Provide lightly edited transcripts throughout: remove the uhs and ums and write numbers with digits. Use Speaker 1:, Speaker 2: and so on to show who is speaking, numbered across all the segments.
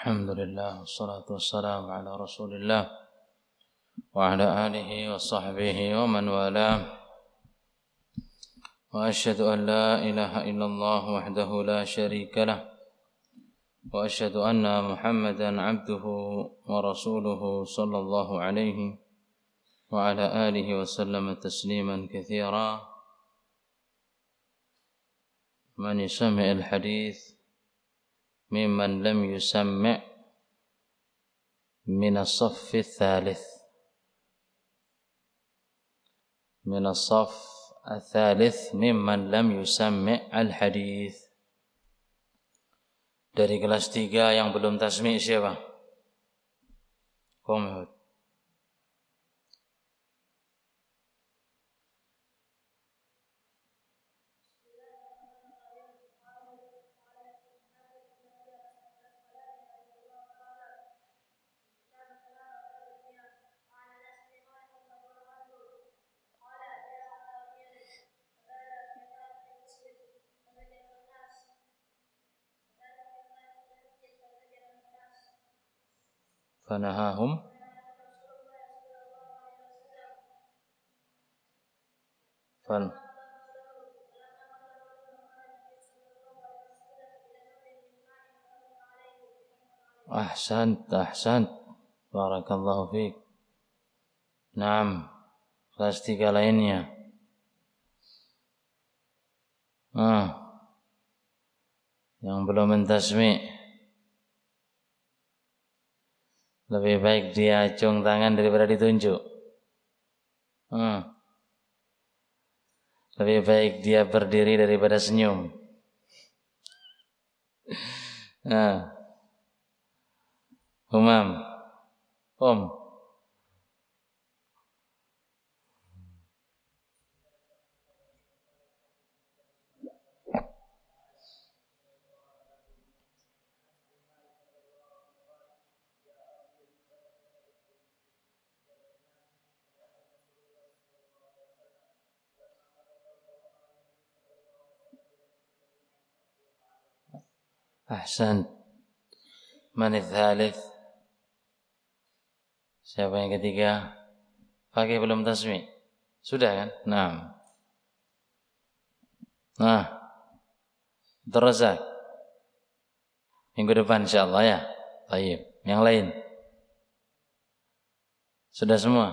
Speaker 1: Alhamdulillah, wassalatu wassalamu ala rasulillah wa ala alihi wa sahbihi wa man walah. Wa ashhadu an la ilaha illallah wahdahu la syarika lah wa ashhadu anna Muhammadan abduhu wa rasuluhu sallallahu alaihi wa ala alihi wa sallama tasliman katsira. Man yusami' al-hadith mimman lam yusami' min as-saff ats-tsalits min as-saff ats-tsalits mimman lam yusami' al-hadith. Dari kelas 3 yang belum tasmi' siapa? Qom. Fanahahum ahsant barakallahu fiik. Naam, kelas 3 lainnya. Yang belum mentasmi' lebih baik dia acung tangan daripada ditunjuk. Lebih baik dia berdiri daripada senyum. Umam. Ahsan. Man ats-tsalits? Siapa yang ketiga? Pakai belum tasmi'? Sudah kan? Naam. Terusak. Minggu depan insyaallah ya. Baik. Yang lain? Sudah semua?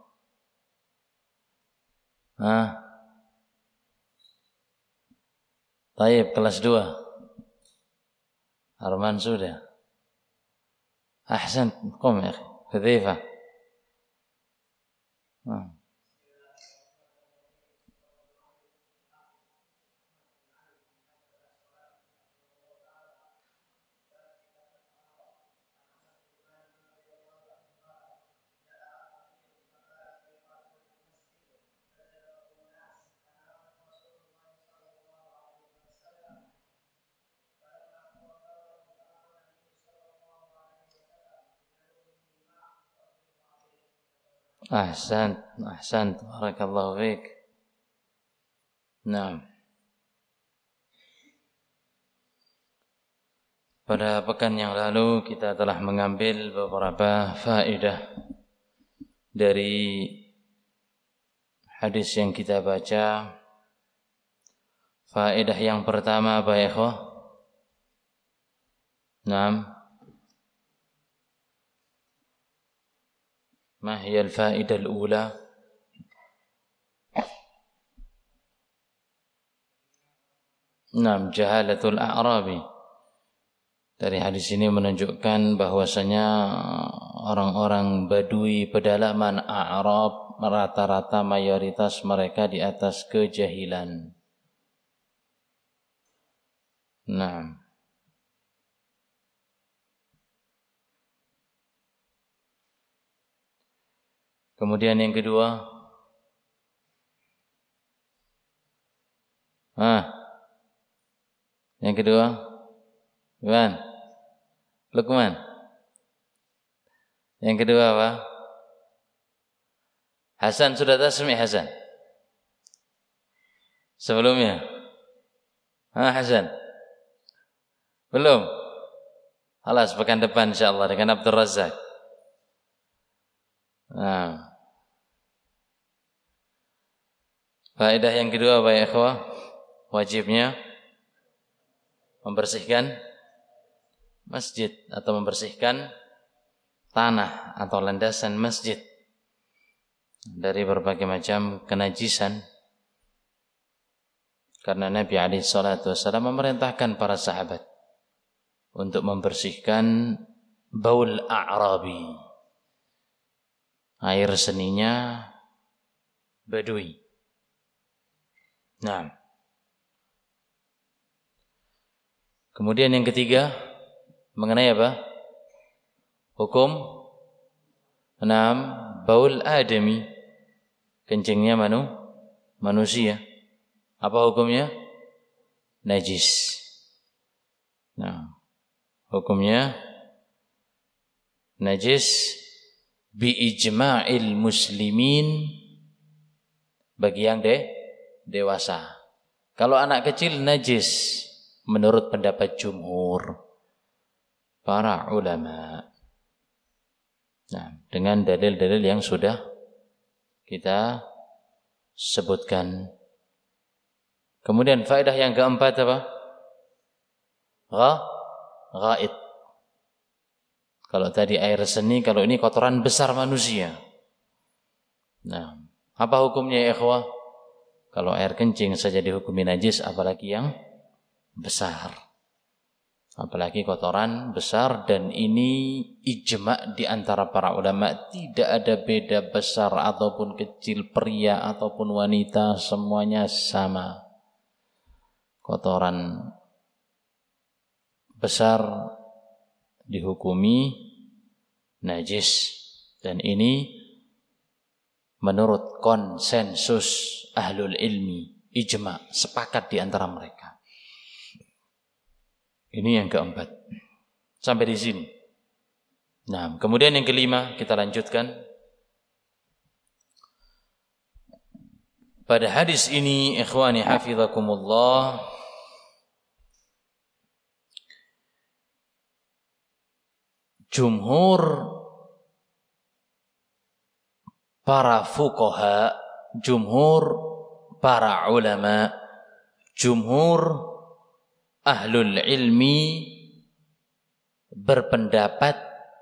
Speaker 1: Baik, kelas 2. Arman sudah. Ahsan, qum ya akhi. Hudzaifah. Ahsan, barakallahu fiik. Naam. Pada pekan yang lalu kita telah mengambil beberapa faedah dari hadis yang kita baca. Faedah yang pertama apa ya ikhwah? Naam. Ma hiya al-fa'idah al-ula? Naam, jahalatul a'rabi. Dari hadis ini menunjukkan bahwasanya orang-orang Badui pedalaman A'rab rata-rata mayoritas mereka di atas kejahilan. Naam. Kemudian yang kedua, yang kedua, Luqman. Yang kedua apa? Hasan sudah tasmi' Hasan? Sebelumnya? Hasan? Belum? Alas pekan depan insyaallah dengan Abdul Razak. Nah. Faedah yang kedua apa ya ikhwah? Wajibnya membersihkan masjid atau membersihkan tanah atau landasan masjid dari berbagai macam kenajisan. Karena Nabi alaihi salatu wasallam memerintahkan para sahabat untuk membersihkan baul a'rabi, air seninya Badui. Nah, kemudian yang ketiga mengenai apa? Hukum baul adami, kencingnya manusia. Apa hukumnya? Najis. Nah, hukumnya najis bi ijma'il muslimin bagi yang dewasa. Kalau anak kecil najis menurut pendapat jumhur para ulama. Nah, dengan dalil-dalil yang sudah kita sebutkan. Kemudian faedah yang keempat apa? Ghaid. Kalau tadi air seni, kalau ini kotoran besar manusia. Nah, apa hukumnya ya ikhwah? Kalau air kencing saja dihukumi najis, apalagi yang besar. Apalagi kotoran besar, dan ini ijma' di antara para ulama, tidak ada beda besar ataupun kecil, pria ataupun wanita, semuanya sama. Kotoran besar dihukumi najis, dan ini menurut konsensus ahlul ilmi, ijma', sepakat di antara mereka. Ini yang keempat. Sampai di sini. Nah, kemudian yang kelima kita lanjutkan. Pada hadis ini, ikhwani hafizakumullah, jumhur para fuqaha, jumhur para ulama, jumhur ahlul ilmi berpendapat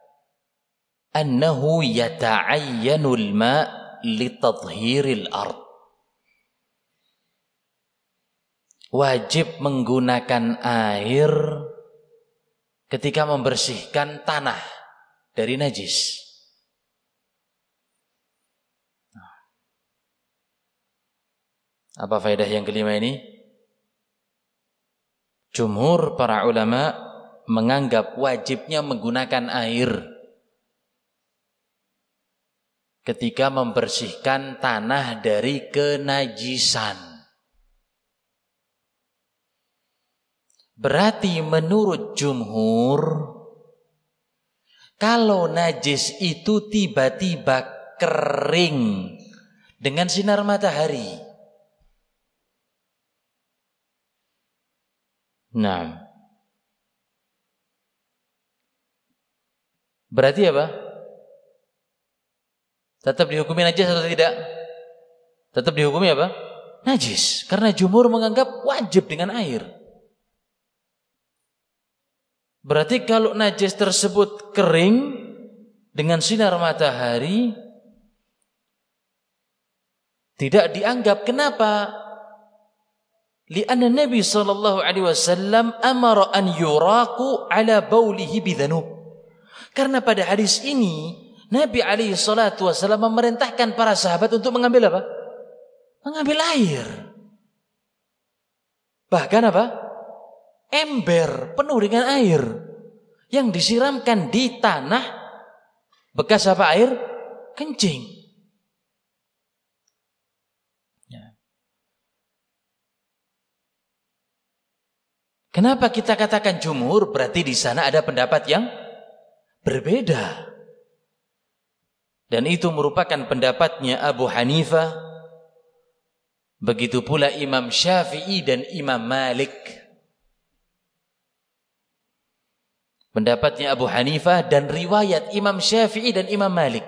Speaker 1: annahu yata'ayyanul ma' litadhhiril ard. Wajib menggunakan air ketika membersihkan tanah dari najis. Apa faedah yang kelima ini? Jumhur para ulama menganggap wajibnya menggunakan air ketika membersihkan tanah dari kenajisan. Berarti menurut jumhur, kalau najis itu tiba-tiba kering dengan sinar matahari, nah, berarti apa? Tetap dihukumi najis atau tidak? Tetap dihukumi apa? Najis. Karena jumhur menganggap wajib dengan air. Berarti kalau najis tersebut kering dengan sinar matahari, tidak dianggap. Kenapa? Lianna Nabi sallallahu alaihi wasallam amara an yuraqu ala baulihi bidhanub. Karena pada hadis ini Nabi alaihi salatu wasallam memerintahkan para sahabat untuk mengambil apa? Mengambil air. Bahkan apa? Ember penuh dengan air yang disiramkan di tanah bekas apa? Air kencing. Ya. Kenapa kita katakan jumhur? Berarti di sana ada pendapat yang berbeda. Dan itu merupakan pendapatnya Abu Hanifah, begitu pula Imam Syafi'i dan Imam Malik.
Speaker 2: Pendapatnya Abu Hanifah dan riwayat Imam Syafi'i dan Imam Malik.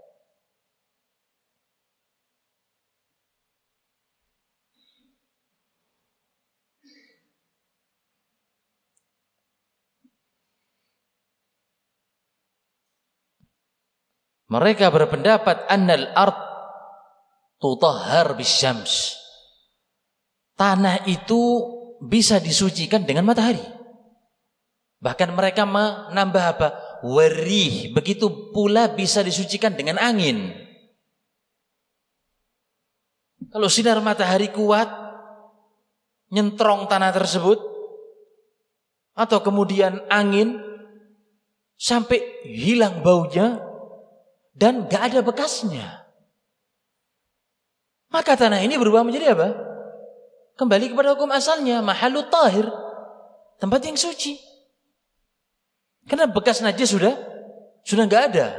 Speaker 2: Mereka berpendapat annal ard tutahhar bisyams. Tanah itu bisa disucikan dengan matahari. Bahkan mereka menambah apa? Warih. Begitu pula bisa disucikan dengan angin. Kalau sinar matahari kuat nyentrong tanah tersebut, atau kemudian angin sampai hilang baunya dan gak ada bekasnya, maka tanah ini berubah menjadi apa? Kembali kepada hukum asalnya, mahallut tahir, tempat yang suci. Karena bekas najis sudah gak ada.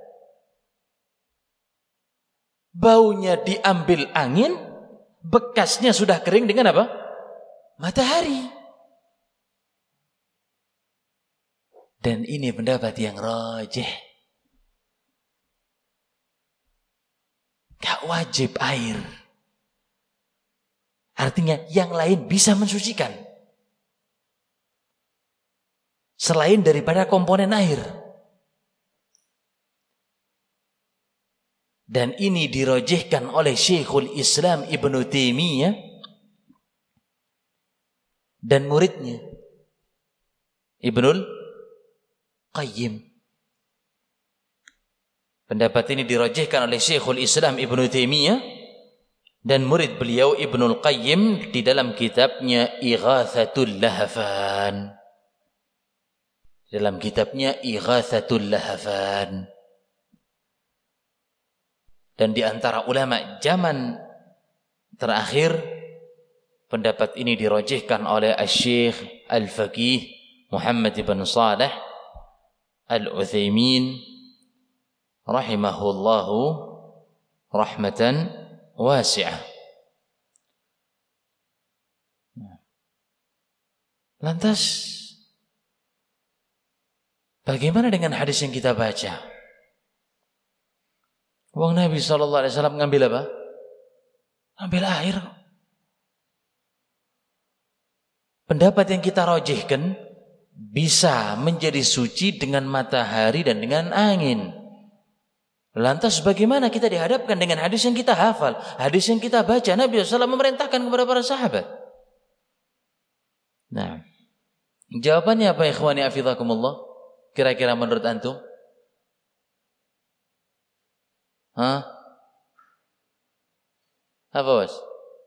Speaker 2: Baunya diambil angin, bekasnya sudah kering dengan apa? Matahari. Dan ini pendapat yang rajih. Gak wajib air. Artinya yang lain bisa mensucikan selain daripada komponen air. Dan ini dirajihkan oleh Syekhul Islam Ibnu Taimiyah dan muridnya Ibnul Qayyim. Pendapat ini dirajihkan oleh Syekhul Islam Ibnu Taimiyah dan murid beliau Ibnul Qayyim di dalam kitabnya Ighatsatul Lahafan. Dalam kitabnya Ighatsatul Lahafan. Dan di antara ulama zaman terakhir, pendapat ini dirajihkan oleh Asy-Syaikh Al-Faqih Muhammad bin Shalih Al-Utsaimin rahimahullahu rahmatan wasi'ah. Lantas bagaimana dengan hadis yang kita baca? Wong Nabi SAW ngambil apa? Ngambil air. Pendapat yang kita rajihkan bisa menjadi suci dengan matahari dan dengan angin. Lantas bagaimana kita dihadapkan dengan hadis yang kita hafal, hadis yang kita baca? Nabi SAW memerintahkan kepada para sahabat. Nah, jawabannya apa ikhwani afizakumullah? Kira-kira menurut antum? Apa bos?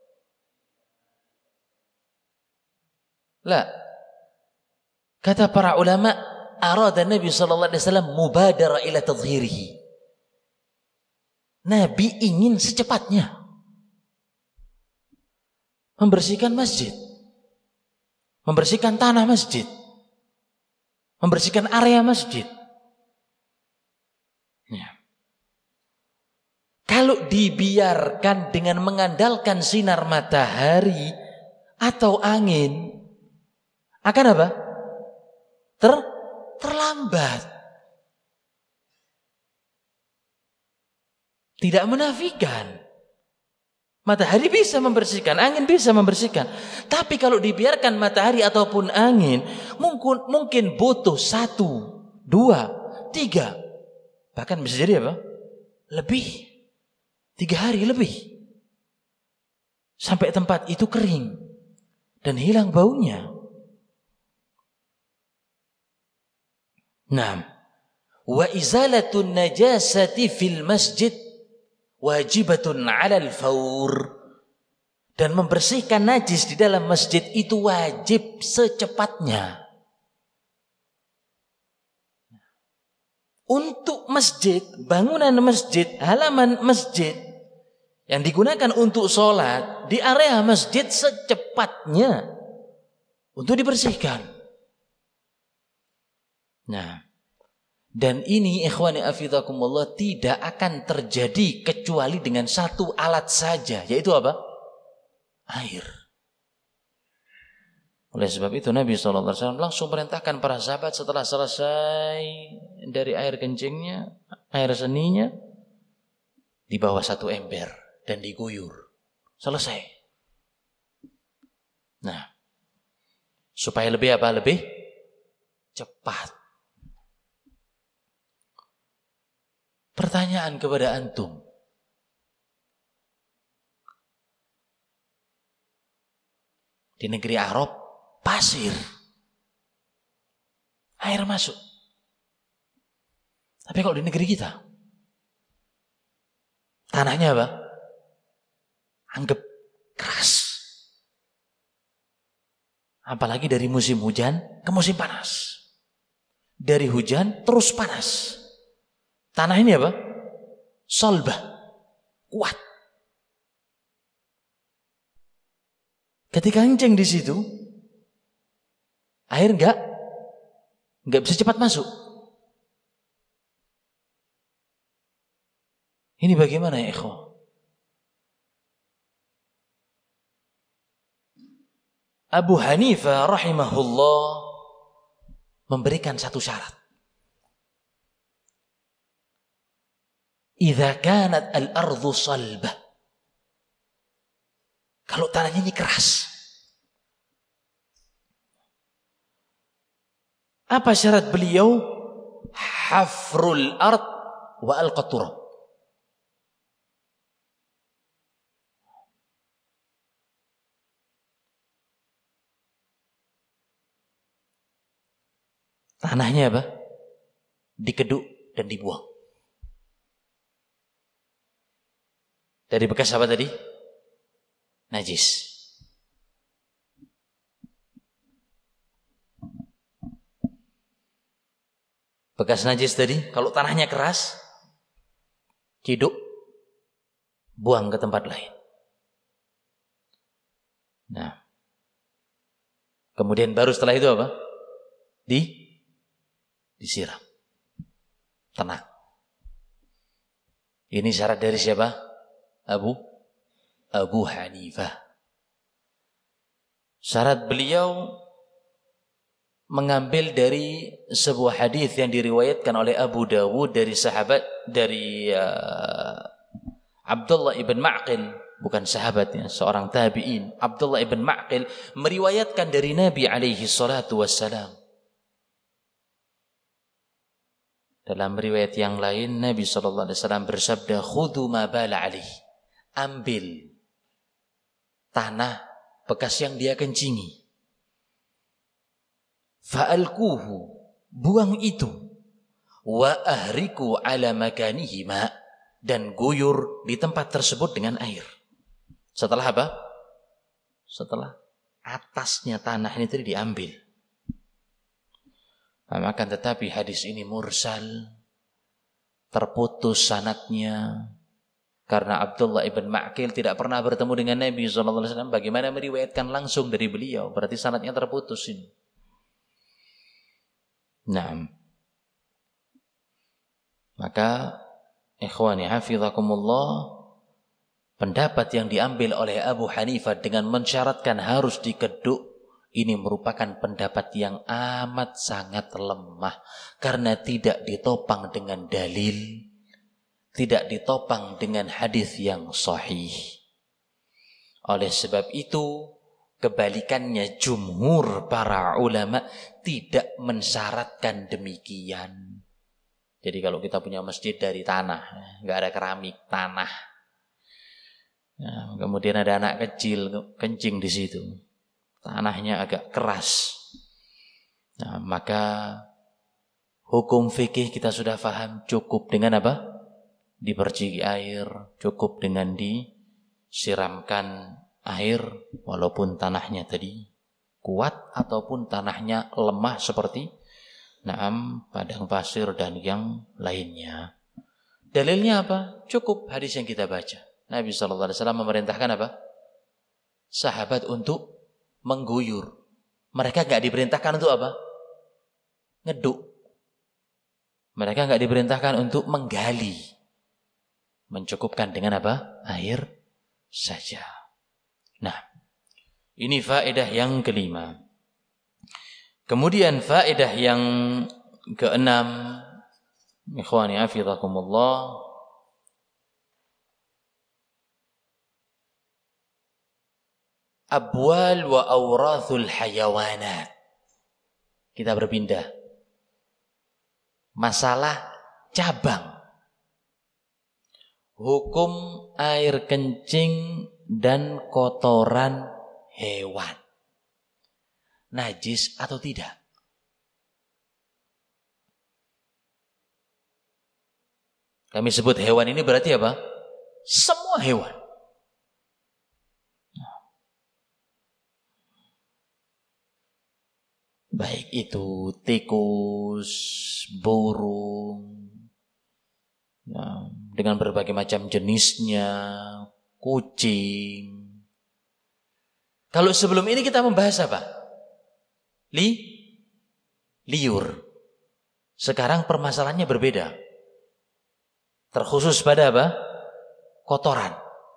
Speaker 2: La. Kata para ulama, arada Nabi sallallahu alaihi wasallam mubadara ila tadhhirihi. Nabi ingin secepatnya membersihkan masjid, membersihkan tanah masjid, membersihkan area masjid. Ya. Kalau dibiarkan dengan mengandalkan sinar matahari atau angin, akan apa? Terlambat. Tidak menafikan. Matahari bisa membersihkan, angin bisa membersihkan. Tapi kalau dibiarkan matahari ataupun angin, mungkin butuh 1, 2, 3. Bahkan bisa jadi apa? Lebih. 3 hari lebih. Sampai tempat itu kering. Dan hilang baunya. Naam. Wa izalatun najasati fil masjid wajibatun 'alal faur. Dan membersihkan najis di dalam masjid itu wajib secepatnya. Untuk masjid, bangunan masjid, halaman masjid yang digunakan untuk sholat di area masjid secepatnya untuk dibersihkan. Nah, dan ini ikhwani afidakumullah tidak akan terjadi kecuali dengan satu alat saja, yaitu apa? Air. Oleh sebab itu Nabi SAW langsung perintahkan para sahabat setelah selesai dari air kencingnya, air seninya, di bawah satu ember dan diguyur. Selesai. Nah, supaya lebih apa? Lebih cepat. Pertanyaan kepada antum. Di negeri Arab, pasir. Air masuk. Tapi kalau di negeri kita, tanahnya apa? Anggap keras. Apalagi dari musim hujan ke musim panas. Dari hujan terus panas. Tanah ini apa? Salbah. Kuat. Ketika kencing di situ, air enggak bisa cepat masuk. Ini bagaimana ya ikhwan? Abu Hanifah rahimahullah memberikan satu syarat. Idza kanat al-ardu salbah. Kalau tanahnya ini keras. Apa syarat beliau? Hafrul ard wa al-qaturab. Tanahnya apa? Dikeduk dan dibuang. Dari bekas apa tadi? Najis. Bekas najis tadi, kalau tanahnya keras, ciduk, buang ke tempat lain. Nah, kemudian baru setelah itu apa? Disiram. Tenang. Ini syarat dari siapa? Abu Hanifah. Syarat beliau mengambil dari sebuah hadis yang diriwayatkan oleh Abu Dawud dari sahabat dari Abdullah ibn Ma'qil, bukan sahabatnya, seorang tabi'in. Abdullah ibn Ma'qil meriwayatkan dari Nabi alaihi salatu wassalam. Dalam riwayat yang lain Nabi sallallahu alaihi wasallam bersabda, "Khudhu ma bala alaihi." Ambil tanah bekas yang dia kencingi. Fa'alkuhu, buang itu. Wa ahriku ala makanihi ma, dan guyur di tempat tersebut dengan air. Setelah apa? Setelah atasnya tanah ini tadi diambil. Akan tetapi hadis ini mursal, terputus sanadnya, karena Abdullah ibn Ma'qil tidak pernah bertemu dengan Nabi SAW. Bagaimana meriwayatkan langsung dari beliau? Berarti sanadnya terputus ini. Nah, maka ikhwani hafizakumullah, pendapat yang diambil oleh Abu Hanifah dengan mensyaratkan harus dikeduk, ini merupakan pendapat yang amat sangat lemah, karena tidak ditopang dengan dalil, tidak ditopang dengan hadis yang sahih. Oleh sebab itu, kebalikannya jumhur para ulama tidak mensyaratkan demikian. Jadi kalau kita punya masjid dari tanah, nggak ada keramik, tanah. Nah, kemudian ada anak kecil kencing di situ, tanahnya agak keras. Nah, maka hukum fikih kita sudah paham, cukup dengan apa? Diperciki air, cukup dengan disiramkan air, walaupun tanahnya tadi kuat ataupun tanahnya lemah seperti padang pasir dan yang lainnya. Dalilnya apa? Cukup hadis yang kita baca. Nabi SAW memerintahkan apa? Sahabat untuk mengguyur. Mereka gak diperintahkan untuk apa? Ngeduk. Mereka gak diperintahkan untuk menggali. Mencukupkan dengan apa? Air saja. Nah, ini faedah yang kelima. Kemudian faedah yang keenam, ikhwani hafizakumullah, abwal wa awrathul hayawanat. Kita berpindah. Masalah cabang. Hukum air kencing dan kotoran hewan. Najis atau tidak? Kami sebut hewan ini berarti apa? Semua hewan. Baik itu tikus, burung, ya, dengan berbagai macam jenisnya, kucing. Kalau sebelum ini kita membahas apa? Liur. Sekarang permasalahannya berbeda. Terkhusus pada apa? Kotoran.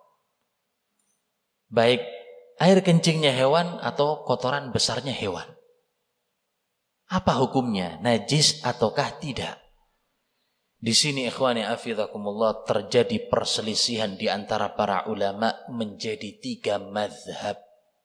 Speaker 2: Baik air kencingnya hewan atau kotoran besarnya hewan. Apa hukumnya? Najis ataukah tidak? Di sini ikhwani hafizakumullah terjadi perselisihan di antara para ulama menjadi 3 mazhab.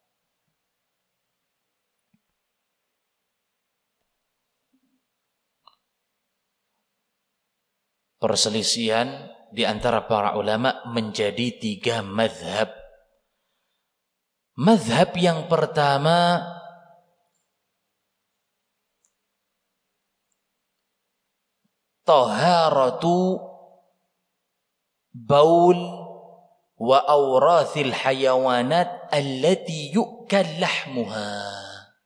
Speaker 2: Perselisihan di antara para ulama menjadi 3 mazhab. Mazhab yang pertama, taharatu baul wa awrathil hayawanat allati yu'kal lahmuha.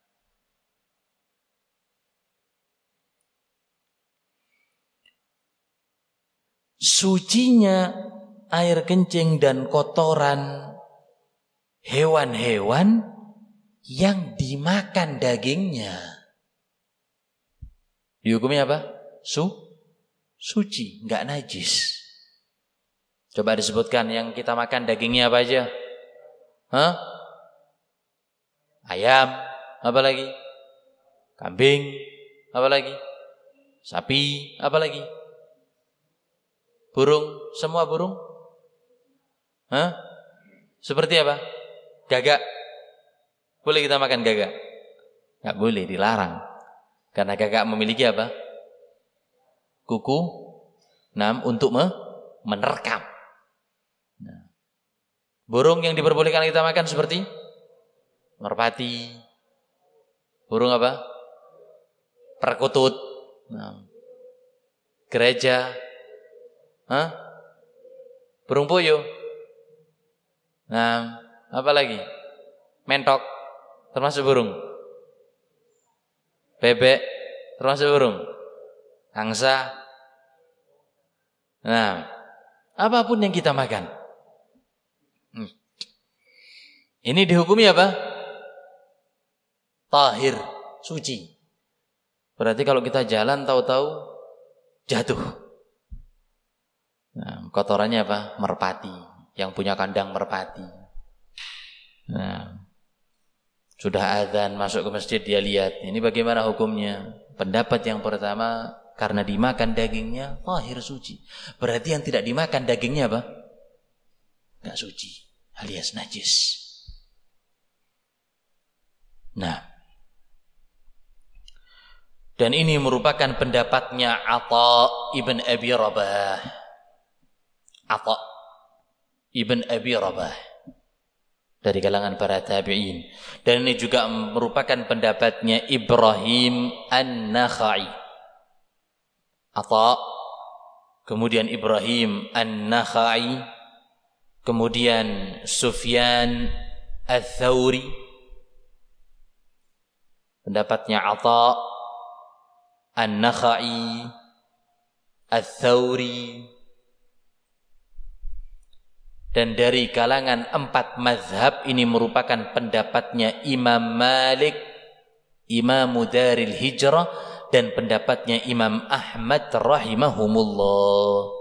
Speaker 2: Sucinya air kencing dan kotoran hewan-hewan yang dimakan dagingnya. Dihukumnya apa? Suci, enggak najis. Coba disebutkan yang kita makan dagingnya apa aja? Ayam, apa lagi? Kambing, apa lagi? Sapi, apa lagi? Burung, semua burung? Seperti apa? Gagak. Boleh kita makan gagak? Enggak boleh, dilarang. Karena gagak memiliki apa? Kuku untuk menerkam. Nah, burung yang diperbolehkan kita makan seperti merpati. Burung apa? Perkutut. Gereja. Burung puyuh. Nah, apa lagi? Mentok termasuk burung. Bebek termasuk burung. Angsa. Nah, apapun yang kita makan. Ini dihukumi apa? Tahir, suci. Berarti kalau kita jalan tahu-tahu jatuh. Nah, kotorannya apa? Merpati, yang punya kandang merpati. Nah, sudah azan masuk ke masjid dia lihat, ini bagaimana hukumnya? Pendapat yang pertama, karena dimakan dagingnya tahir, suci. Berarti yang tidak dimakan dagingnya apa? Enggak suci, alias najis. Nah, dan ini merupakan pendapatnya Atha ibn Abi Rabah. Atha ibn Abi Rabah dari kalangan para tabi'in. Dan ini juga merupakan pendapatnya Ibrahim An-Nakhai. Atha, kemudian Ibrahim An-Nakhai, kemudian Sufyan Ats-Tsauri. Pendapatnya Atha, An-Nakhai, Ats-Tsauri. Dan dari kalangan 4 mazhab ini merupakan pendapatnya Imam Malik, Imam Daril Hijrah, dan pendapatnya Imam Ahmad rahimahumullah.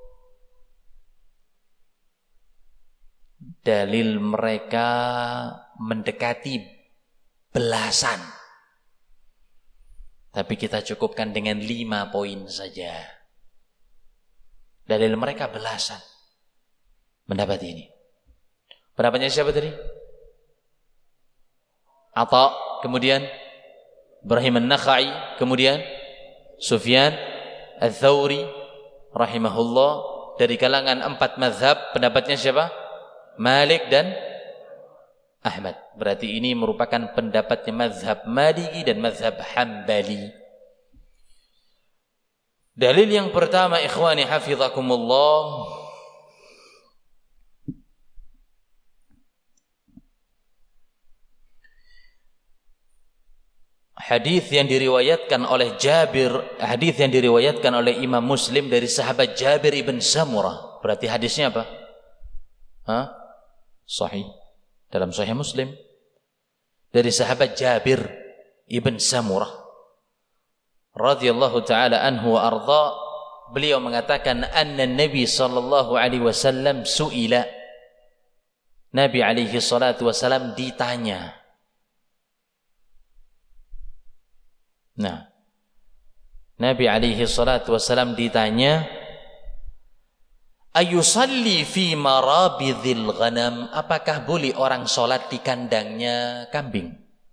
Speaker 2: Dalil mereka mendekati belasan. Tapi kita cukupkan dengan 5 poin saja. Dalil mereka belasan pendapat ini. Pendapatnya siapa tadi? Atha, kemudian Ibrahim an-Nakhai, kemudian Sufyan Ats-Tsauri rahimahullah. Dari kalangan 4 mazhab, pendapatnya siapa? Malik dan Ahmad. Berarti ini merupakan pendapatnya mazhab Maliki dan mazhab Hambali. Dalil yang pertama, ikhwani hafizakumullah, hadis yang diriwayatkan oleh Jabir, hadis yang diriwayatkan oleh Imam Muslim dari sahabat Jabir ibn Samurah. Berarti hadisnya apa? Sahih. Dalam Sahih Muslim dari sahabat Jabir ibn Samurah radhiyallahu taala anhu wa arda, beliau mengatakan anna Nabi sallallahu alaihi wasallam suila, Nabi alaihi salatu wasallam ditanya. Nah, Nabi alaihi salatu wasallam ditanya, ayusalli fi marabidhil ghanam, apakah boleh orang sholat di kandangnya kambing?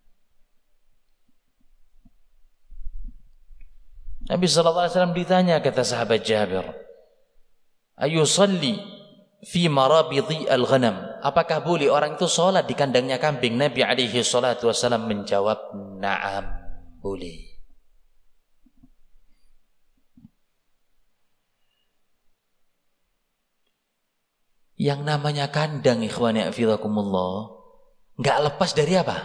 Speaker 2: Nabi SAW ditanya, kata sahabat Jabir, ayusalli fi marabidhil ghanam, apakah boleh orang itu sholat di kandangnya kambing? Nabi alaihi salatu wasallam menjawab, na'am, boleh. Yang namanya kandang, ikhwani hafizakumullah, enggak lepas dari apa?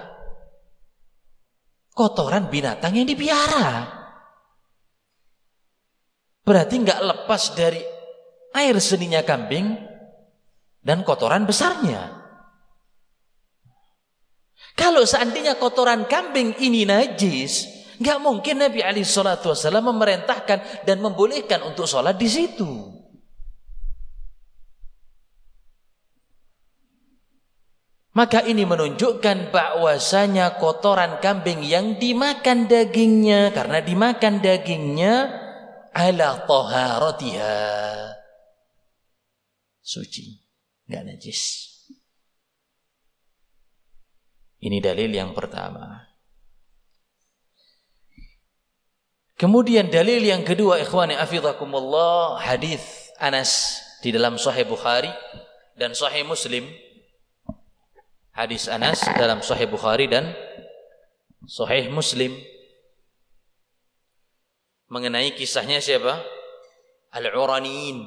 Speaker 2: Kotoran binatang yang dipiara. Berarti enggak lepas dari air seninya kambing dan kotoran besarnya. Kalau seandainya kotoran kambing ini najis, enggak mungkin Nabi alaihi salatu wasallam memerintahkan dan membolehkan untuk sholat di situ. Maka ini menunjukkan bahwasanya kotoran kambing yang dimakan dagingnya, karena dimakan dagingnya ala taharatiha, suci, enggak najis. Ini dalil yang pertama. Kemudian dalil yang kedua, ikhwani hafizakumullah, hadis Anas di dalam Sahih Bukhari dan Sahih Muslim. Hadis Anas dalam Sahih Bukhari dan Sahih Muslim mengenai kisahnya siapa? Al-Uraniyin.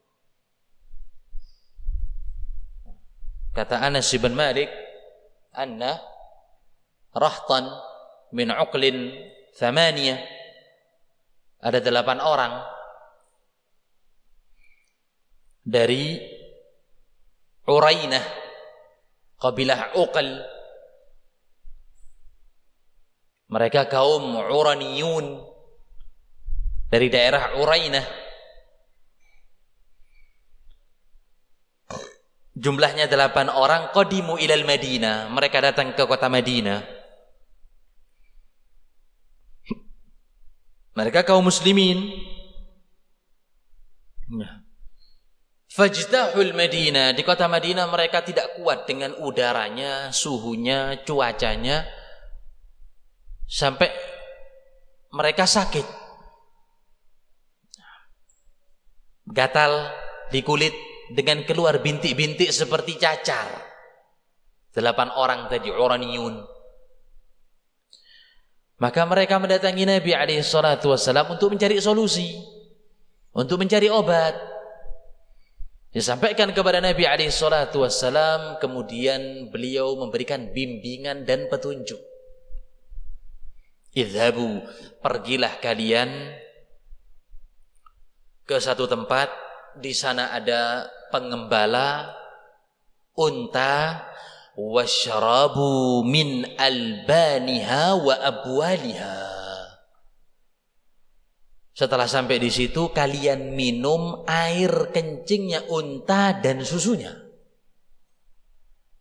Speaker 2: Kata Anas bin Malik, anna rahtan min uqlin thamaniyah, ada 8 orang dari Urainah, kabilah Uqal. Mereka kaum Uraniyun dari daerah Urainah. Jumlahnya 8 orang. Qadimu ilal Madinah, mereka datang ke kota Madinah. Mereka kaum muslimin. Fajtahul Madinah, di kota Madinah mereka tidak kuat dengan udaranya, suhunya, cuacanya, sampai mereka sakit, gatal di kulit dengan keluar bintik-bintik seperti cacar. 8 orang tadi Uraniyun. Maka mereka mendatangi Nabi alaihi salatu wasallam untuk mencari solusi, untuk mencari obat. Disampaikan kepada Nabi alaihi salatu wassalam, kemudian beliau memberikan bimbingan dan petunjuk. Idhabu, pergilah kalian ke satu tempat, di sana ada pengembala unta, washrabu min albaniha wa abwaliha. Setelah sampai di situ, kalian minum air kencingnya unta dan susunya.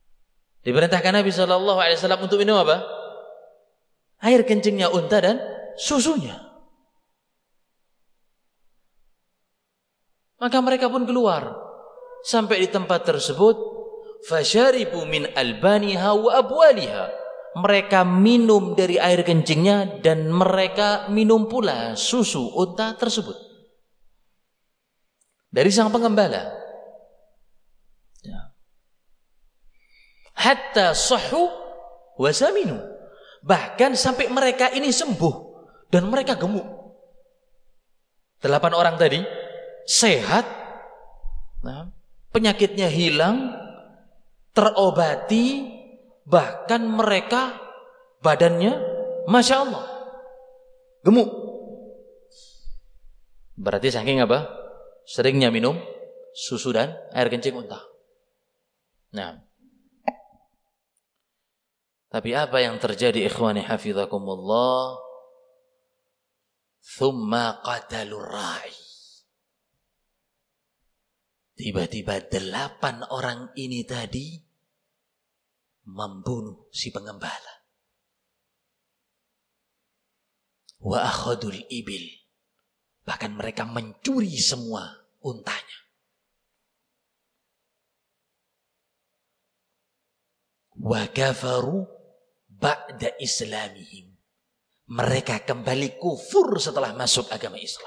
Speaker 2: Diperintahkan Nabi SAW untuk minum apa? Air kencingnya unta dan susunya. Maka mereka pun keluar sampai di tempat tersebut. Fasyaribu min albaniha wa abwaliha. Mereka minum dari air kencingnya dan mereka minum pula susu unta tersebut dari sang pengembala. Hatta sahhu wa saminu. Bahkan sampai mereka ini sembuh dan mereka gemuk. 8 orang tadi sehat, penyakitnya hilang, terobati, bahkan mereka badannya Masya Allah gemuk. Berarti saking apa? Seringnya minum susu dan air kencing unta. Nah, tapi apa yang terjadi ikhwani hafizakumullah? Thumma qatalur ra'i. Tiba-tiba 8 orang ini tadi membunuh si pengembala. Wa akhadul ibil. Bahkan mereka mencuri semua untanya. Wa kafaru ba'da islamihim. Mereka kembali kufur setelah masuk agama Islam.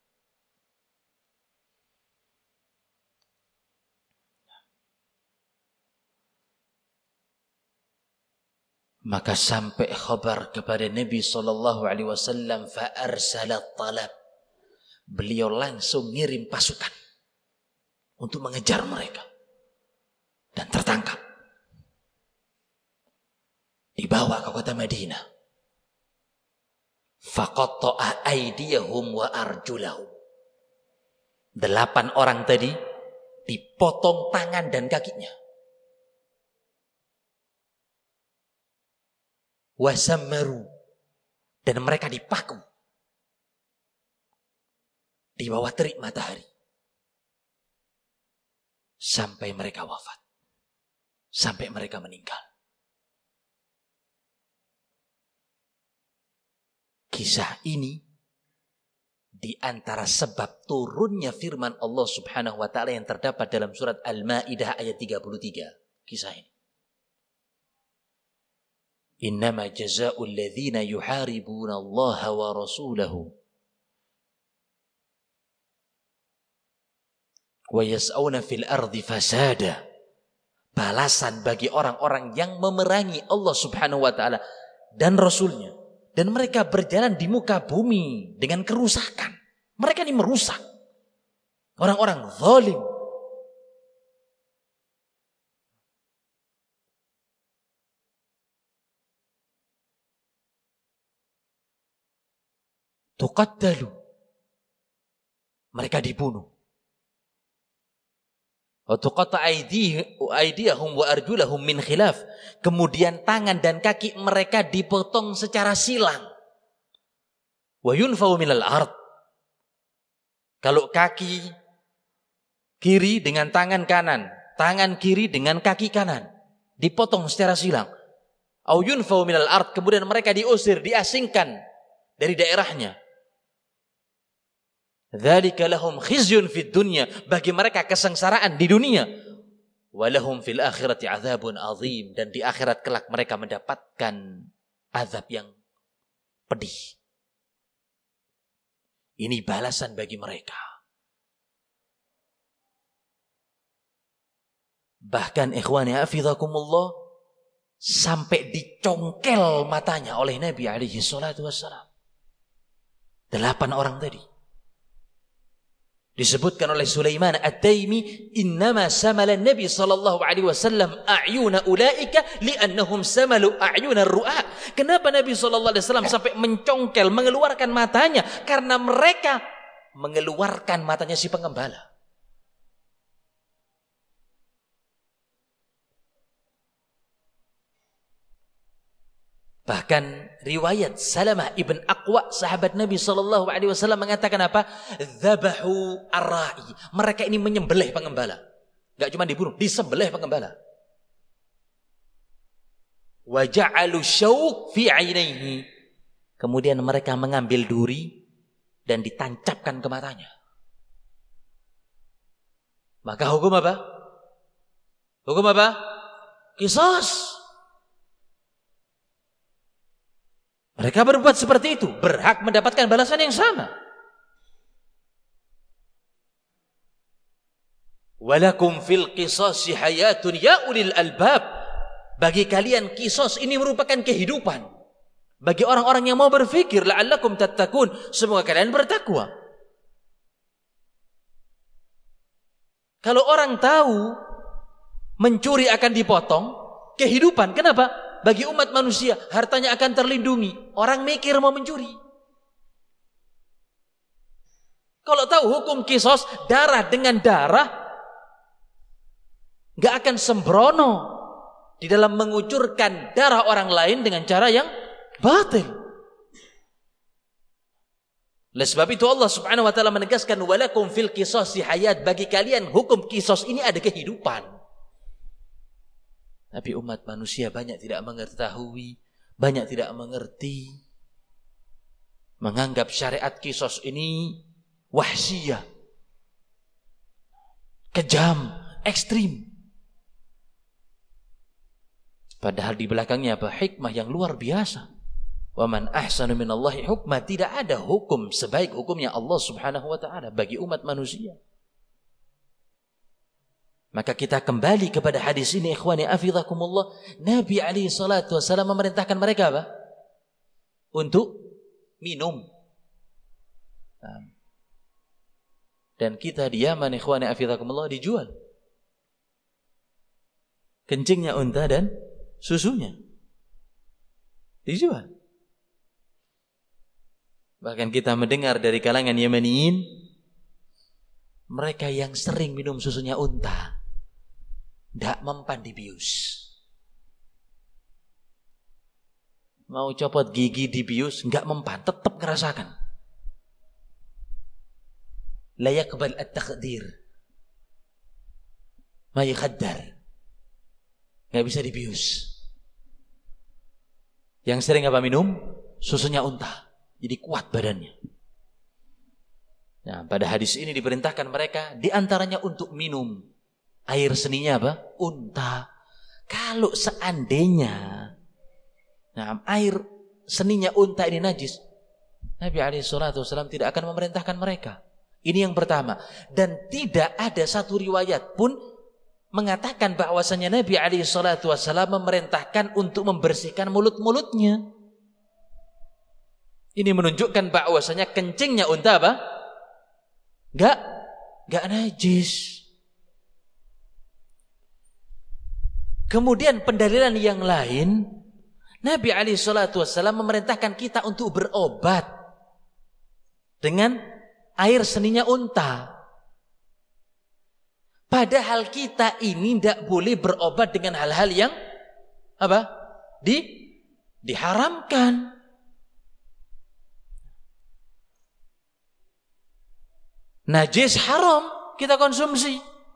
Speaker 2: Maka sampai khabar kepada Nabi SAW, fa arsalat talab. Beliau langsung ngirim pasukan untuk mengejar mereka dan tertangkap, dibawa ke kota Madinah. Faqatta'a aydiyahum wa arjulahum. 8 orang tadi dipotong tangan dan kakinya. Wasammaru, dan mereka dipaku di bawah terik matahari sampai mereka wafat, sampai mereka meninggal. Kisah ini di antara sebab turunnya firman Allah Subhanahu wa taala yang terdapat dalam surat Al-Maidah ayat 33. Kisah ini. Innama jazaa'ul ladzina yuharibuna Allah wa rasulahu wa yas'auna fil ardi fasada. Balasan bagi orang-orang yang memerangi Allah Subhanahu wa taala dan Rasulnya, dan mereka berjalan di muka bumi dengan kerusakan. Mereka ini merusak. Orang-orang zalim. Tuqattalu. Mereka dibunuh. Wa tuqatta aydiyahum wa arjulahum min khilaf. Kemudian tangan dan kaki mereka dipotong secara silang. Wa yunfau minal ard. Kalau kaki kiri dengan tangan kanan, tangan kiri dengan kaki kanan dipotong secara silang. Au yunfau minal ard. Kemudian mereka diusir, diasingkan dari daerahnya. Dzalika lahum khizyun fid dunya, bagi mereka kesengsaraan di dunia. Wa lahum fil akhirati adzabun azim, dan di akhirat kelak mereka mendapatkan azab yang pedih. Ini balasan bagi mereka. Bahkan ikhwani hafizakumullah, sampai dicongkel matanya oleh Nabi alaihi salatu wassalam. 8 orang tadi. Disebutkan oleh Sulaiman At-Taimi, innama samala Nabi sallallahu alaihi wasallam a'yuna ulaika li'annahum samalu a'yuna ar-ru'a. Kenapa Nabi sallallahu alaihi wasallam sampai mencongkel, mengeluarkan matanya? Karena mereka mengeluarkan matanya si pengembala. Bahkan riwayat Salamah ibn Aqwa, sahabat Nabi SAW mengatakan apa? Dzabahu ar-ra'i. Mereka ini menyembelih pengembala. Gak cuma dibunuh, disembelih pengembala. Wa ja'alu syauq fi 'ainaihi. Kemudian mereka mengambil duri dan ditancapkan ke matanya. Maka hukum apa? Hukum apa? Qisas. Mereka berbuat seperti itu, berhak mendapatkan balasan yang sama. Walakum fil qisasi hayatun ya ulil albab. Bagi kalian qisas ini merupakan kehidupan. Bagi orang-orang yang mau berfikir, la'allakum tattaqun, semoga kalian bertakwa. Kalau orang tahu mencuri akan dipotong, kehidupan, kenapa? Bagi umat manusia, hartanya akan terlindungi. Orang mikir mau mencuri. Kalau tahu hukum qisas, darah dengan darah, gak akan sembrono di dalam mengucurkan darah orang lain dengan cara yang batil. Oleh sebab itu Allah Subhanahu wa taala menegaskan walakum fil qisasi hayat, bagi kalian hukum qisas ini ada kehidupan. Tapi umat manusia banyak tidak mengetahui, banyak tidak mengerti, menganggap syariat qisas ini wahsiyah, kejam, ekstrim. Padahal di belakangnya apa? Hikmah yang luar biasa. Wa man ahsanu minallahi hukma, tidak ada hukum sebaik hukumnya Allah Subhanahu wa taala bagi umat manusia. Maka kita kembali kepada hadis ini, ikhwani afidhakumullah. Nabi alaihi salatu wasallam memerintahkan mereka apa? Untuk minum. Dan kita di Yaman, ikhwani afidhakumullah, dijual kencingnya unta dan susunya. Dijual. Bahkan kita mendengar dari kalangan Yamaniyin, mereka yang sering minum susunya unta tidak mempan dibius. Mau copot gigi dibius enggak mempan, tetap ngerasakan. La yaqbal at-taqdir, ma yakhaddar, enggak bisa dibius. Yang sering apa minum? Susunya unta. Jadi kuat badannya. Nah, pada hadis ini diperintahkan mereka diantaranya untuk minum air seninya apa? Unta. Kalau seandainya air seninya unta ini najis, Nabi SAW tidak akan memerintahkan mereka. Ini yang pertama. Dan tidak ada satu riwayat pun mengatakan bahwasanya Nabi SAW memerintahkan untuk membersihkan mulut-mulutnya. Ini menunjukkan bahwasanya kencingnya unta apa? Enggak najis. Kemudian pendalilan yang lain, Nabi SAW memerintahkan kita untuk berobat dengan air seninya unta. Padahal kita ini tidak boleh berobat dengan hal-hal yang apa? Diharamkan. Najis haram kita konsumsi.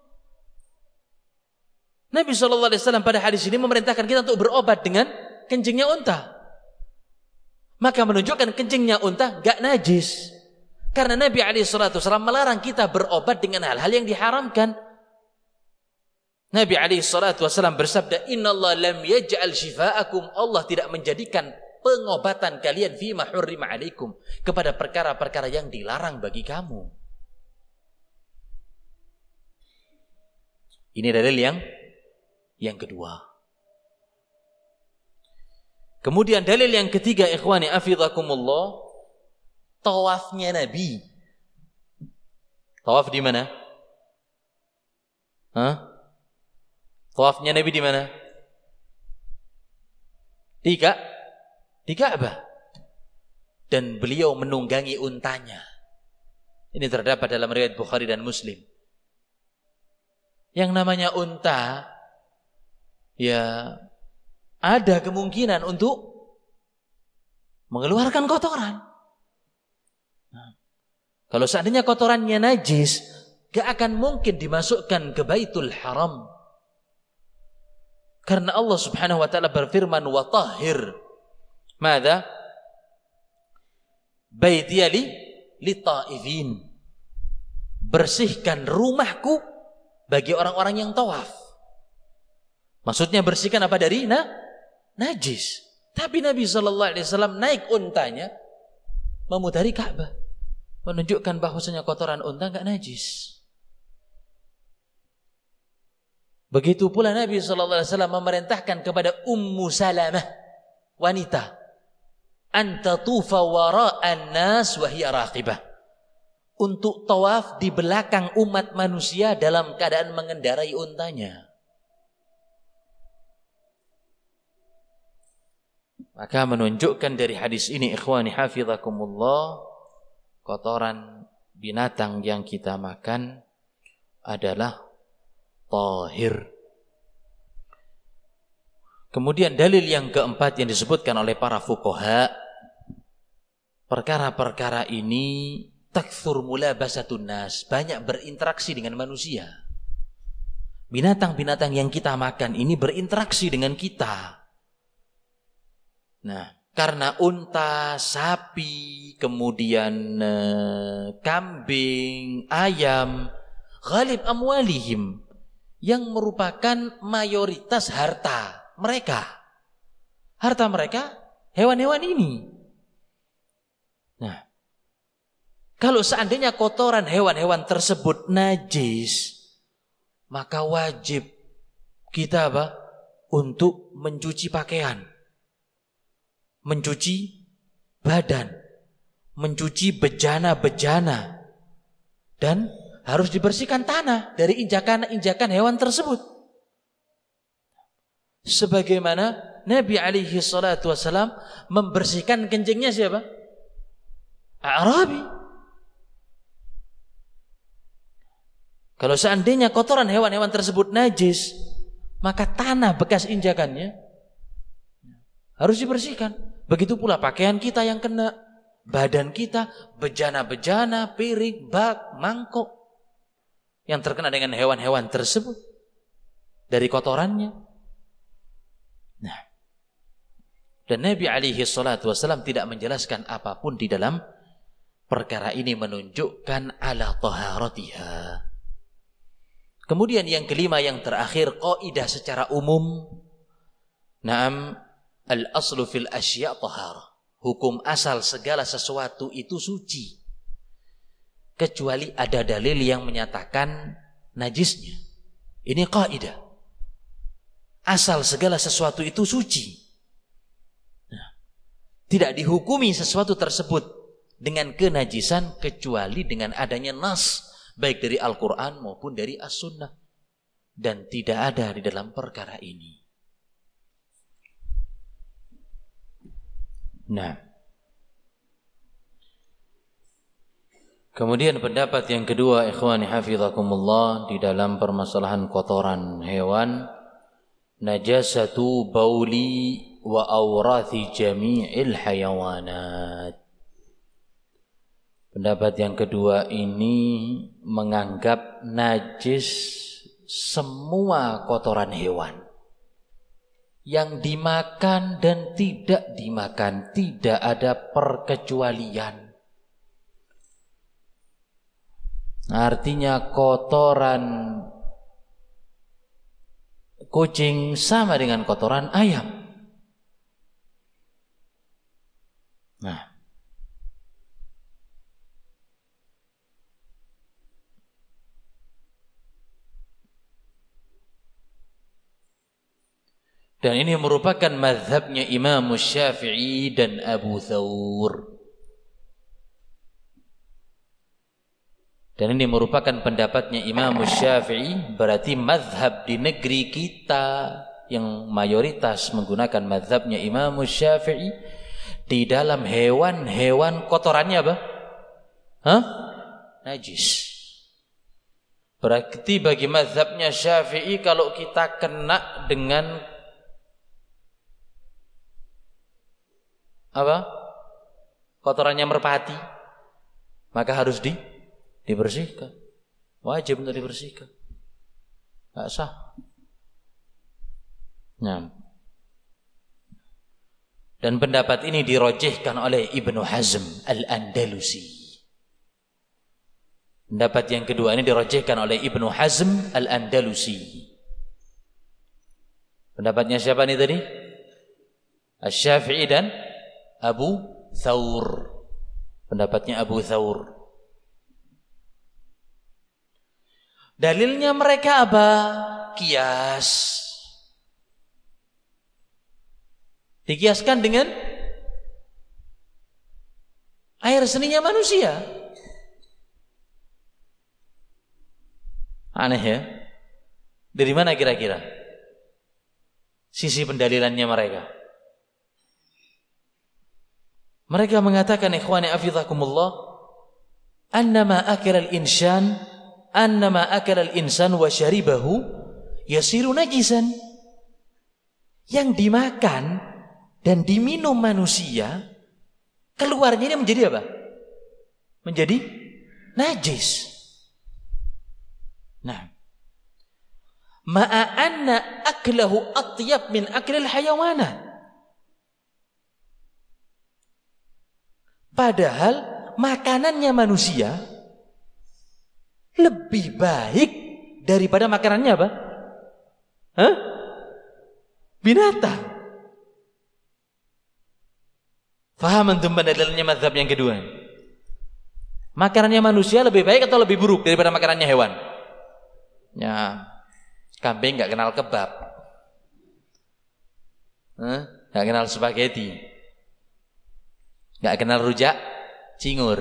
Speaker 2: Nabi SAW pada hadis ini memerintahkan kita untuk berobat dengan kencingnya unta. Maka menunjukkan kencingnya unta gak najis. Karena Nabi SAW melarang kita berobat dengan hal-hal yang diharamkan. Nabi SAW bersabda, Inna Allah lam yaj'al shifa'akum, Allah tidak menjadikan pengobatan kalian fima hurrima alaikum, kepada perkara-perkara yang dilarang bagi kamu. Ini dalil yang kedua. Kemudian dalil yang ketiga, ikhwani afidhakumullah, tawafnya Nabi. Tawaf di mana? Tawafnya Nabi di mana? Di Ka'bah. Dan beliau menunggangi untanya. Ini terdapat dalam riwayat Bukhari dan Muslim. Yang namanya unta, ya ada kemungkinan untuk mengeluarkan kotoran. Kalau seandainya kotorannya najis, gak akan mungkin dimasukkan ke Baitul Haram. Karena Allah Subhanahu wa taala berfirman, "Wa tahhir madza baitiya li ta'ifin. Bersihkan rumahku bagi orang-orang yang tawaf. Maksudnya bersihkan apa dari najis. Tapi Nabi SAW naik untanya memutari Ka'bah, menunjukkan bahwasanya kotoran unta enggak najis. Begitu pula Nabi SAW memerintahkan kepada Ummu Salamah, wanita, anta tufa wara'an nas wa hiya raqibah, untuk tawaf di belakang umat manusia dalam keadaan mengendarai untanya. Maka menunjukkan dari hadis ini, ikhwani hafizakumullah, kotoran binatang yang kita makan adalah tahir. Kemudian dalil yang keempat yang disebutkan oleh para fuqaha, perkara-perkara ini takthur mulabasatun nas, banyak berinteraksi dengan manusia. Binatang-binatang yang kita makan ini berinteraksi dengan kita. Nah, karena unta, sapi, kemudian kambing, ayam, ghalib amwalihim, yang merupakan mayoritas harta mereka. Harta mereka hewan-hewan ini. Nah, kalau seandainya kotoran hewan-hewan tersebut najis, maka wajib kita apa? Untuk mencuci pakaian, mencuci badan, mencuci bejana-bejana, dan harus dibersihkan tanah dari injakan-injakan hewan tersebut. Sebagaimana Nabi alaihi salatu wasalam membersihkan kencingnya siapa? A'rabi. Kalau seandainya kotoran hewan-hewan tersebut najis, maka tanah bekas injakannya harus dibersihkan. Begitu pula pakaian kita yang kena, badan kita, bejana-bejana, piring, bak, mangkok yang terkena dengan hewan-hewan tersebut dari kotorannya. Nah, dan Nabi alaihi salatu wasallam tidak menjelaskan apapun di dalam perkara ini, menunjukkan ala taharatiha. Kemudian yang kelima, yang terakhir, kaidah secara umum. Naam, al-aslu fil asya' taharah. Hukum asal segala sesuatu itu suci, kecuali ada dalil yang menyatakan najisnya. Ini kaidah. Asal segala sesuatu itu suci. Nah, tidak dihukumi sesuatu tersebut dengan kenajisan kecuali dengan adanya nas, baik dari Al-Quran maupun dari As-Sunnah. Dan tidak ada di dalam perkara ini. Nah, kemudian pendapat yang kedua, ikhwani hafizakumullah, di dalam permasalahan kotoran hewan, najasatu bauli wa awrathi jami'il hayawanat. Pendapat yang kedua ini menganggap najis semua kotoran hewan, yang dimakan dan tidak dimakan, tidak ada perkecualian. Artinya kotoran kucing sama dengan kotoran ayam. Nah, dan ini merupakan mazhabnya Imam Syafi'i dan Abu Thawr. Dan ini merupakan pendapatnya Imam Syafi'i, berarti mazhab di negeri kita yang mayoritas menggunakan mazhabnya Imam Syafi'i. Di dalam hewan-hewan kotorannya apa? Najis. Berarti bagi mazhabnya Syafi'i, kalau kita kena dengan apa? Kotorannya merpati, maka harus dibersihkan. Wajib untuk dibersihkan. Enggak sah. Nah. Dan pendapat ini dirojihkan oleh Ibnu Hazm Al-Andalusi. Pendapat yang kedua ini dirojihkan oleh Ibnu Hazm Al-Andalusi. Pendapatnya siapa nih tadi? Asy-Syafi'i dan Abu Thawr. Pendapatnya Abu Thawr. Dalilnya mereka apa? Qiyas. Dikiaskan dengan air seninya manusia. Aneh ya? Dari mana kira-kira sisi pendalilannya mereka? Mereka mengatakan, ikhwani afizakumullah, annama akala al-insan wa syaribahu yasiru najisan. Yang dimakan dan diminum manusia, keluarnya ini menjadi apa? Menjadi najis. Nah, ma'anna aklahu atyab min aklil hayawanat. Padahal makanannya manusia lebih baik daripada makanannya apa? Binatang. Faham antum pendalilannya mazhab yang kedua? Makanannya manusia lebih baik atau lebih buruk daripada makanannya hewan? Ya, kambing nggak kenal kebab, nggak kenal spaghetti, nggak kenal rujak cingur.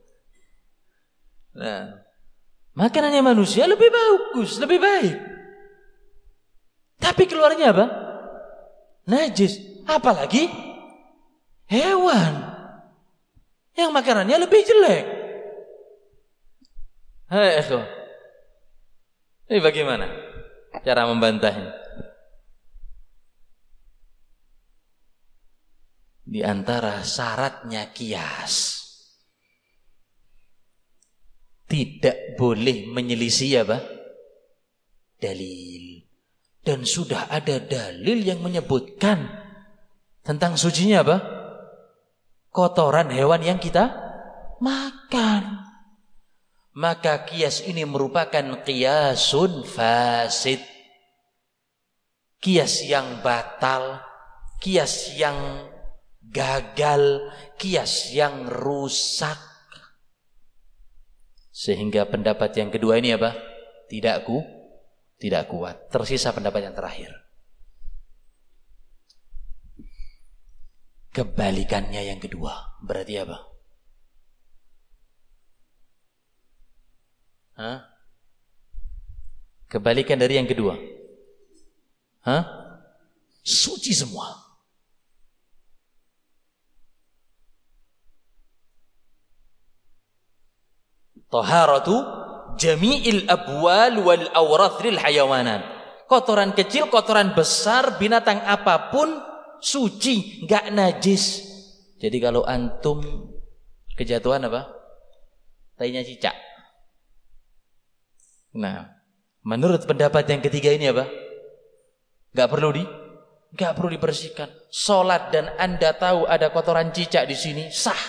Speaker 2: Nah, makanannya manusia lebih bagus, lebih baik. Tapi keluarnya apa? Najis. Apalagi hewan yang makanannya lebih jelek. Hai ikhwan, ini bagaimana cara membantahnya? Di antara syaratnya qiyas, tidak boleh menyelisih apa? Dalil. Dan sudah ada dalil yang menyebutkan tentang sucinya apa? Kotoran hewan yang kita makan. Maka qiyas ini merupakan qiyasun fasid. Qiyas yang batal, qiyas yang gagal, qiyas yang rusak. Sehingga pendapat yang kedua ini apa? Tidak kuat. Tersisa pendapat yang terakhir. Kebalikannya yang kedua berarti apa? Kebalikan dari yang kedua. Suci semua. Taharatu jami'il abwal wal awrath lil hayawanan. Kotoran kecil, kotoran besar, binatang apapun suci, enggak najis. Jadi kalau antum kejatuhan apa? Tainya cicak. Nah, menurut pendapat yang ketiga ini apa? Enggak perlu dibersihkan. Salat dan Anda tahu ada kotoran cicak di sini, sah.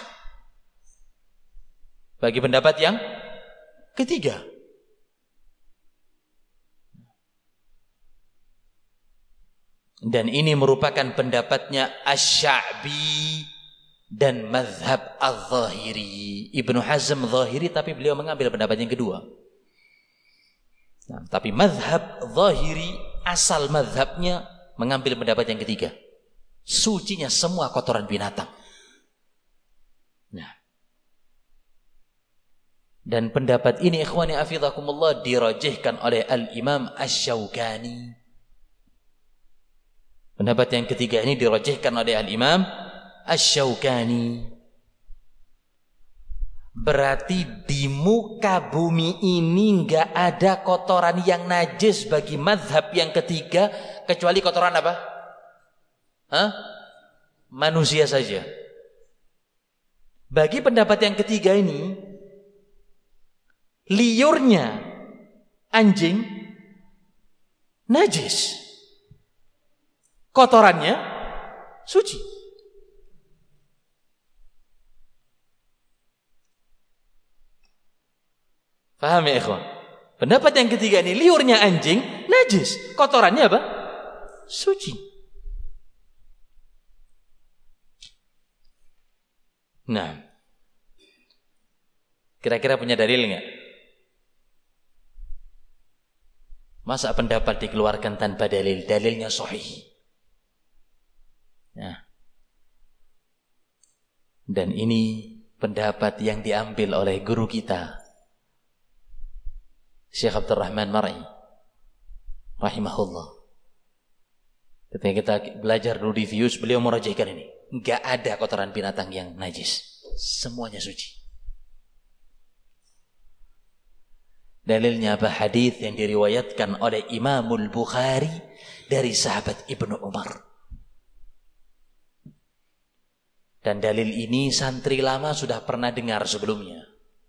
Speaker 2: Bagi pendapat yang ketiga. Dan ini merupakan pendapatnya Asy-Sya'bi dan mazhab Az-Zahiri. Ibnu Hazm Zahiri, tapi beliau mengambil pendapat yang kedua. Nah, tapi mazhab Zahiri asal mazhabnya mengambil pendapat yang ketiga. Sucinya semua kotoran binatang. Nah, dan pendapat ini ikhwani hafizakumullah dirajihkan oleh Al-Imam Asy-Syaukani. Pendapat yang ketiga ini dirajihkan oleh Al-Imam Asy-Syaukani. Berarti di muka bumi ini enggak ada kotoran yang najis bagi mazhab yang ketiga kecuali kotoran apa? Manusia saja. Bagi pendapat yang ketiga ini, liurnya anjing najis, kotorannya suci. Paham ya ikhwan? Pendapat yang ketiga ini, liurnya anjing najis, kotorannya apa? Suci. Nah, kira-kira punya dalil nggak? Masa pendapat dikeluarkan tanpa dalil? Dalilnya sahih. Nah, dan ini pendapat yang diambil oleh guru kita, Syekh Abdurrahman Mar'i rahimahullah. Ketika kita belajar dulu di Fius, beliau merajihkan ini. Enggak ada kotoran binatang yang najis. Semuanya suci. Dalilnya apa? Hadis yang diriwayatkan oleh Imamul Bukhari dari sahabat Ibnu Umar. Dan dalil ini santri lama sudah pernah dengar sebelumnya.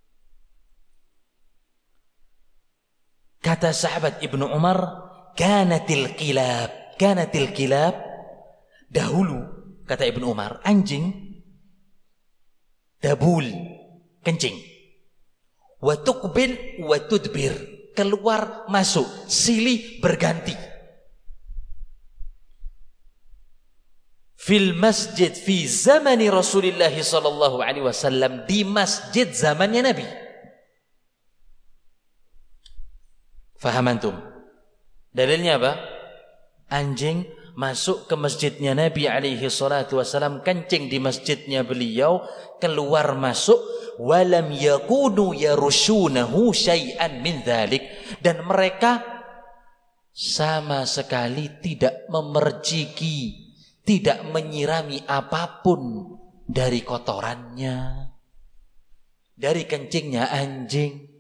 Speaker 2: Kata sahabat Ibnu Umar, kanatil kilab, dahulu, kata Ibnu Umar, anjing dabul, kencing, wa tuqbil wa tudbir, keluar masuk, silih berganti. Fil masjid fi zamani Rasulullah sallallahu alaihi wasallam, di masjid zamannya Nabi. Faham antum? Dalilnya apa? Anjing masuk ke masjidnya Nabi alaihi salatu wasallam, kencing di masjidnya beliau, keluar masuk, walam yakunu yarushunahu syai'an min dzalik, dan mereka sama sekali tidak memerciki, tidak menyirami apapun dari kotorannya, dari kencingnya anjing.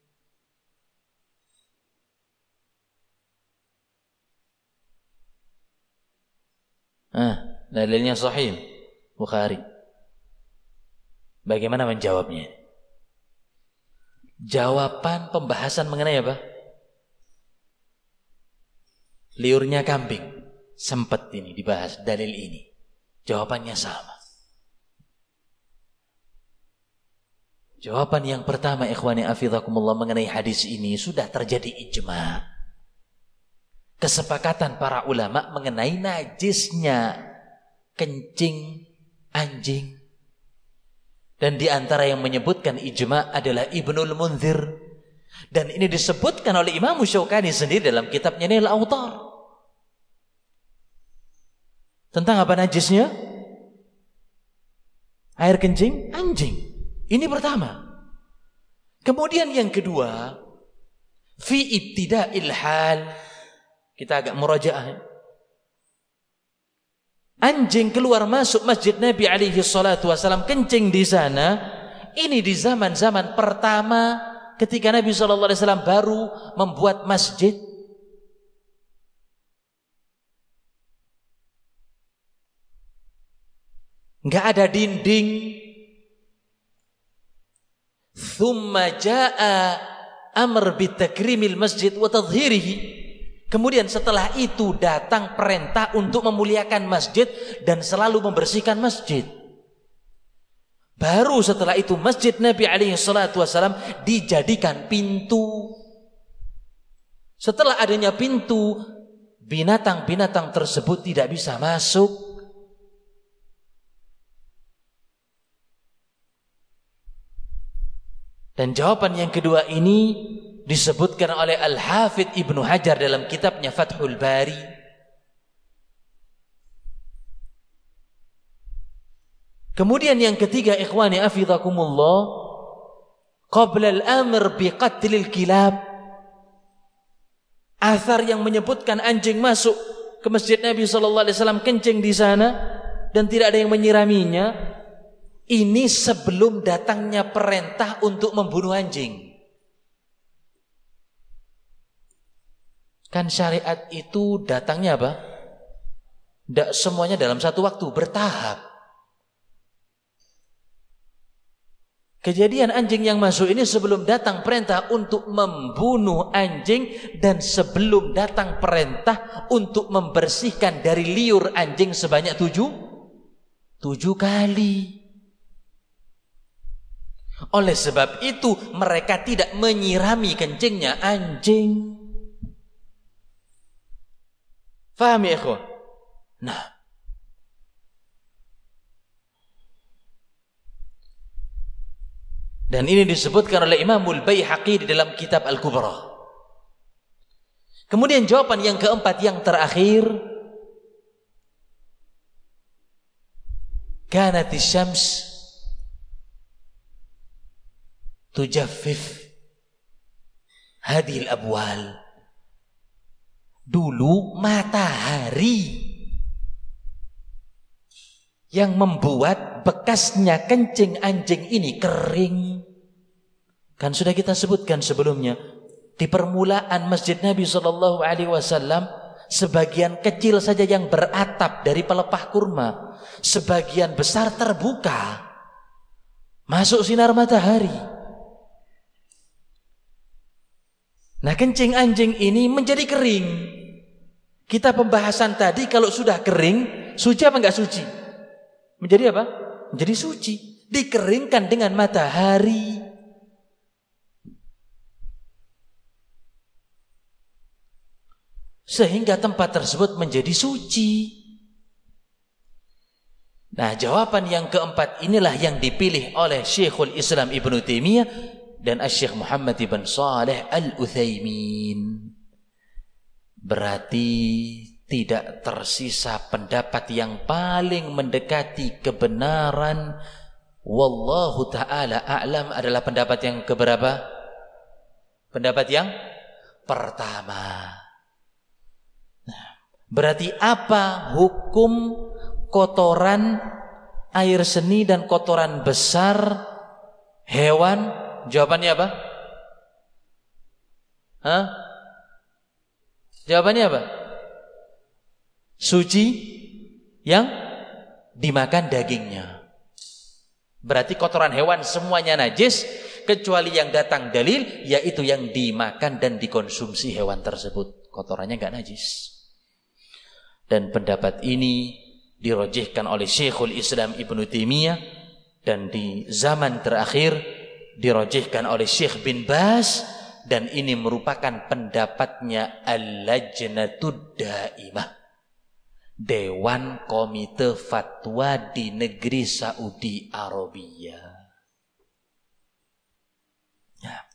Speaker 2: Dalilnya sahih Bukhari. Bagaimana menjawabnya? Jawaban pembahasan mengenai apa? Liurnya kambing. Sempat ini dibahas dalil ini. Jawabannya sama. Jawaban yang pertama, ikhwani afidhakumullah, mengenai hadis ini sudah terjadi ijma'. Kesepakatan para ulama mengenai najisnya kencing anjing. Dan di antara yang menyebutkan ijma' adalah Ibnul Munzir. Dan ini disebutkan oleh Imam Syaukani sendiri dalam kitabnya Nail Autar. Tentang apa najisnya? Air kencing anjing. Ini pertama. Kemudian yang kedua, fi ibtida'il hal. Kita agak murajaah. Anjing keluar masuk masjid Nabi alaihi salatu wasallam, kencing di sana. Ini di zaman-zaman pertama ketika Nabi sallallahu alaihi wasallam baru membuat masjid. Enggak ada dinding. Thumma jaa amr bitakrimil masjid wa tadhhirihi. Kemudian setelah itu datang perintah untuk memuliakan masjid dan selalu membersihkan masjid. Baru setelah itu masjid Nabi alaihi salatu wasallam dijadikan pintu. Setelah adanya pintu, binatang-binatang tersebut tidak bisa masuk. Dan jawaban yang kedua ini disebutkan oleh Al-Hafidh Ibnu Hajar dalam kitabnya Fathul Bari. Kemudian yang ketiga, ikhwani afidhakumullah, qabla al-amr biqatlil kilab, athar yang menyebutkan anjing masuk ke masjid Nabi sallallahu alaihi wasallam, kencing di sana dan tidak ada yang menyiraminya, ini sebelum datangnya perintah untuk membunuh anjing. Kan syariat itu datangnya apa? Tidak semuanya dalam satu waktu, bertahap. Kejadian anjing yang masuk ini sebelum datang perintah untuk membunuh anjing dan sebelum datang perintah untuk membersihkan dari liur anjing sebanyak 7 kali. Oleh sebab itu mereka tidak menyirami kencingnya anjing. Faham ya ikhwan? Nah, dan ini disebutkan oleh Imamul Baihaqi di dalam kitab Al-Kubra. Kemudian jawaban yang keempat yang terakhir, kanati syams tujaffif hadhil abwal. Dulu matahari yang membuat bekasnya kencing anjing ini kering. Kan sudah kita sebutkan sebelumnya, di permulaan Masjid Nabi SAW, sebagian kecil saja yang beratap dari pelepah kurma, sebagian besar terbuka, masuk sinar matahari. Nah, kencing anjing ini menjadi kering. Kita pembahasan tadi, kalau sudah kering, suci apa enggak suci? Menjadi apa? Menjadi suci. Dikeringkan dengan matahari. Sehingga tempat tersebut menjadi suci. Nah, jawaban yang keempat inilah yang dipilih oleh Syekhul Islam Ibnu Taimiyah dan Syekh Muhammad ibn Shalih Al-Utsaimin. Berarti tidak tersisa pendapat yang paling mendekati kebenaran. Wallahu ta'ala a'lam adalah pendapat yang keberapa? Pendapat yang pertama. Nah, berarti apa hukum kotoran air seni dan kotoran besar hewan? Jawabannya apa? Hah? Jawabannya apa? Suci yang dimakan dagingnya. Berarti kotoran hewan semuanya najis kecuali yang datang dalil, yaitu yang dimakan dan dikonsumsi hewan tersebut. Kotorannya enggak najis. Dan pendapat ini dirojihkan oleh Syekhul Islam Ibnu Taimiyah, dan di zaman terakhir dirojihkan oleh Syekh bin Baz, dan ini merupakan pendapatnya Al-Lajnatud Daimah, Dewan Komite Fatwa di negeri Saudi Arabia. Ya.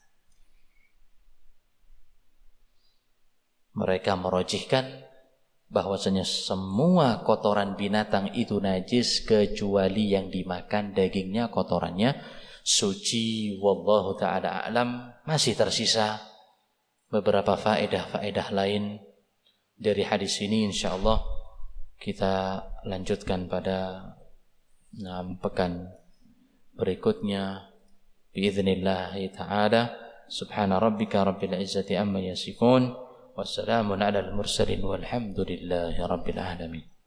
Speaker 2: Mereka merojihkan bahwasanya semua kotoran binatang itu najis kecuali yang dimakan dagingnya, kotorannya suci. Wallahu ta'ala a'lam. Masih tersisa beberapa faedah-faedah lain dari hadis ini, insyaallah kita lanjutkan pada pekan berikutnya biiznillah ta'ala. Subhana rabbika rabbil izzati amma yasifun, wassalamun alal mursalin walhamdulillahi rabbil alamin.